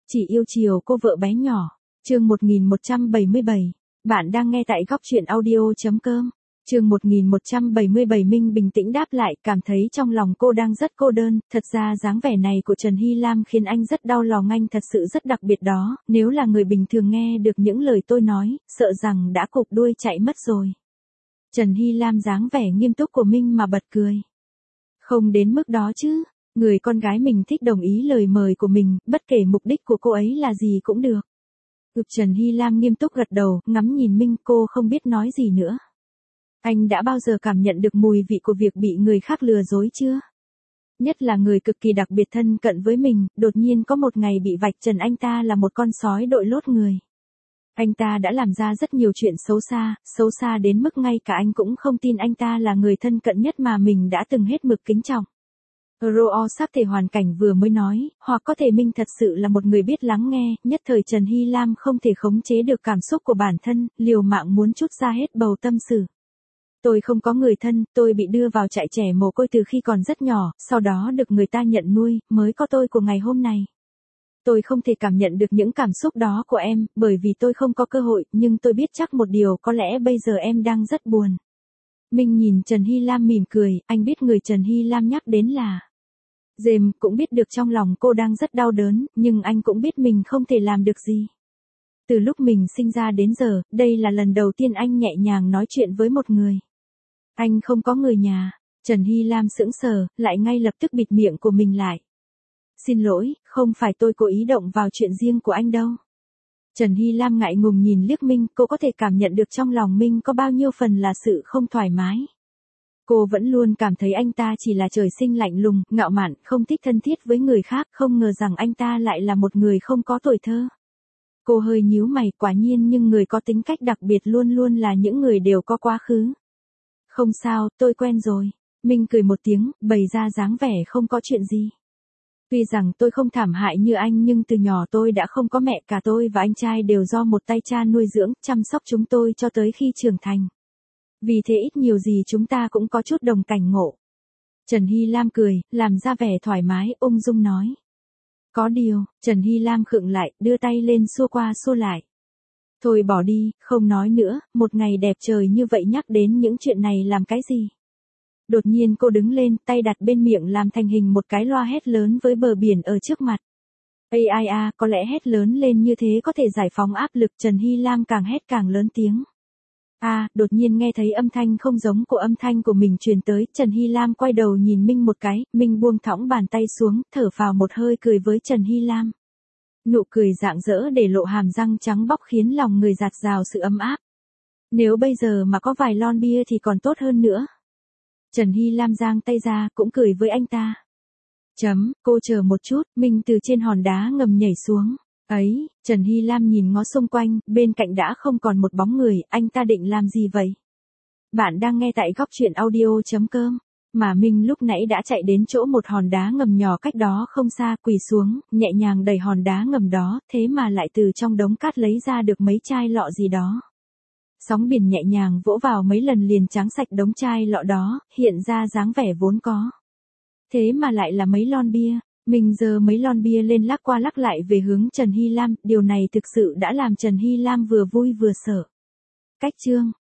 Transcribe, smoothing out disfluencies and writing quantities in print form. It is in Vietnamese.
Chỉ yêu chiều cô vợ bé nhỏ. Chương 1177. Bạn đang nghe tại góc truyện audio.com. Chương 1177 Minh bình tĩnh đáp lại, cảm thấy trong lòng cô đang rất cô đơn, thật ra dáng vẻ này của Trần Hy Lam khiến anh rất đau lòng, anh thật sự rất đặc biệt đó, nếu là người bình thường nghe được những lời tôi nói, sợ rằng đã cụp đuôi chạy mất rồi. Trần Hy Lam dáng vẻ nghiêm túc của Minh mà bật cười. Không đến mức đó chứ, người con gái mình thích đồng ý lời mời của mình, bất kể mục đích của cô ấy là gì cũng được. Trần Hy Lam nghiêm túc gật đầu, ngắm nhìn Minh, cô không biết nói gì nữa. Anh đã bao giờ cảm nhận được mùi vị của việc bị người khác lừa dối chưa? Nhất là người cực kỳ đặc biệt thân cận với mình, đột nhiên có một ngày bị vạch trần anh ta là một con sói đội lốt người. Anh ta đã làm ra rất nhiều chuyện xấu xa đến mức ngay cả anh cũng không tin anh ta là người thân cận nhất mà mình đã từng hết mực kính trọng. Roo sắp thể hoàn cảnh vừa mới nói, hoặc có thể Minh thật sự là một người biết lắng nghe, nhất thời Trần Hy Lam không thể khống chế được cảm xúc của bản thân, liều mạng muốn trút ra hết bầu tâm sự. Tôi không có người thân, tôi bị đưa vào trại trẻ mồ côi từ khi còn rất nhỏ, sau đó được người ta nhận nuôi, mới có tôi của ngày hôm nay. Tôi không thể cảm nhận được những cảm xúc đó của em, bởi vì tôi không có cơ hội, nhưng tôi biết chắc một điều, có lẽ bây giờ em đang rất buồn. Minh nhìn Trần Hy Lam mỉm cười, anh biết người Trần Hy Lam nhắc đến là James, cũng biết được trong lòng cô đang rất đau đớn, nhưng anh cũng biết mình không thể làm được gì. Từ lúc mình sinh ra đến giờ, đây là lần đầu tiên anh nhẹ nhàng nói chuyện với một người. Anh không có người nhà. Trần Hy Lam sững sờ, lại ngay lập tức bịt miệng của mình lại. Xin lỗi, không phải tôi cố ý động vào chuyện riêng của anh đâu. Trần Hy Lam ngại ngùng nhìn liếc Minh, cô có thể cảm nhận được trong lòng Minh có bao nhiêu phần là sự không thoải mái. Cô vẫn luôn cảm thấy anh ta chỉ là trời sinh lạnh lùng, ngạo mạn, không thích thân thiết với người khác, không ngờ rằng anh ta lại là một người không có tuổi thơ. Cô hơi nhíu mày, quả nhiên nhưng người có tính cách đặc biệt luôn luôn là những người đều có quá khứ. Không sao, tôi quen rồi. Minh cười một tiếng, bày ra dáng vẻ không có chuyện gì. Tuy rằng tôi không thảm hại như anh nhưng từ nhỏ tôi đã không có mẹ, cả tôi và anh trai đều do một tay cha nuôi dưỡng, chăm sóc chúng tôi cho tới khi trưởng thành. Vì thế ít nhiều gì chúng ta cũng có chút đồng cảnh ngộ. Trần Hy Lam cười, làm ra vẻ thoải mái, ung dung nói. Có điều, Trần Hy Lam khựng lại, đưa tay lên xua qua xua lại. Thôi bỏ đi, không nói nữa, một ngày đẹp trời như vậy nhắc đến những chuyện này làm cái gì? Đột nhiên cô đứng lên, tay đặt bên miệng làm thành hình một cái loa hét lớn với bờ biển ở trước mặt. Có lẽ hét lớn lên như thế có thể giải phóng áp lực, Trần Hy Lam càng hét càng lớn tiếng. Đột nhiên nghe thấy âm thanh không giống của âm thanh của mình truyền tới, Trần Hy Lam quay đầu nhìn Minh một cái, Minh buông thõng bàn tay xuống, thở phào một hơi cười với Trần Hy Lam. Nụ cười rạng rỡ để lộ hàm răng trắng bóc khiến lòng người dạt dào sự ấm áp. Nếu bây giờ mà có vài lon bia thì còn tốt hơn nữa. Trần Hy Lam giang tay ra, cũng cười với anh ta. Cô chờ một chút, Minh từ trên hòn đá ngầm nhảy xuống. Trần Hy Lam nhìn ngó xung quanh, bên cạnh đã không còn một bóng người, anh ta định làm gì vậy? Bạn đang nghe tại góc truyện audio.com. Mà Minh lúc nãy đã chạy đến chỗ một hòn đá ngầm nhỏ cách đó không xa, quỳ xuống, nhẹ nhàng đẩy hòn đá ngầm đó, thế mà lại từ trong đống cát lấy ra được mấy chai lọ gì đó. Sóng biển nhẹ nhàng vỗ vào mấy lần liền tráng sạch đống chai lọ đó, hiện ra dáng vẻ vốn có. Thế mà lại là mấy lon bia. Mình giơ mấy lon bia lên lắc qua lắc lại về hướng Trần Hy Lam, điều này thực sự đã làm Trần Hy Lam vừa vui vừa sợ. Cách chương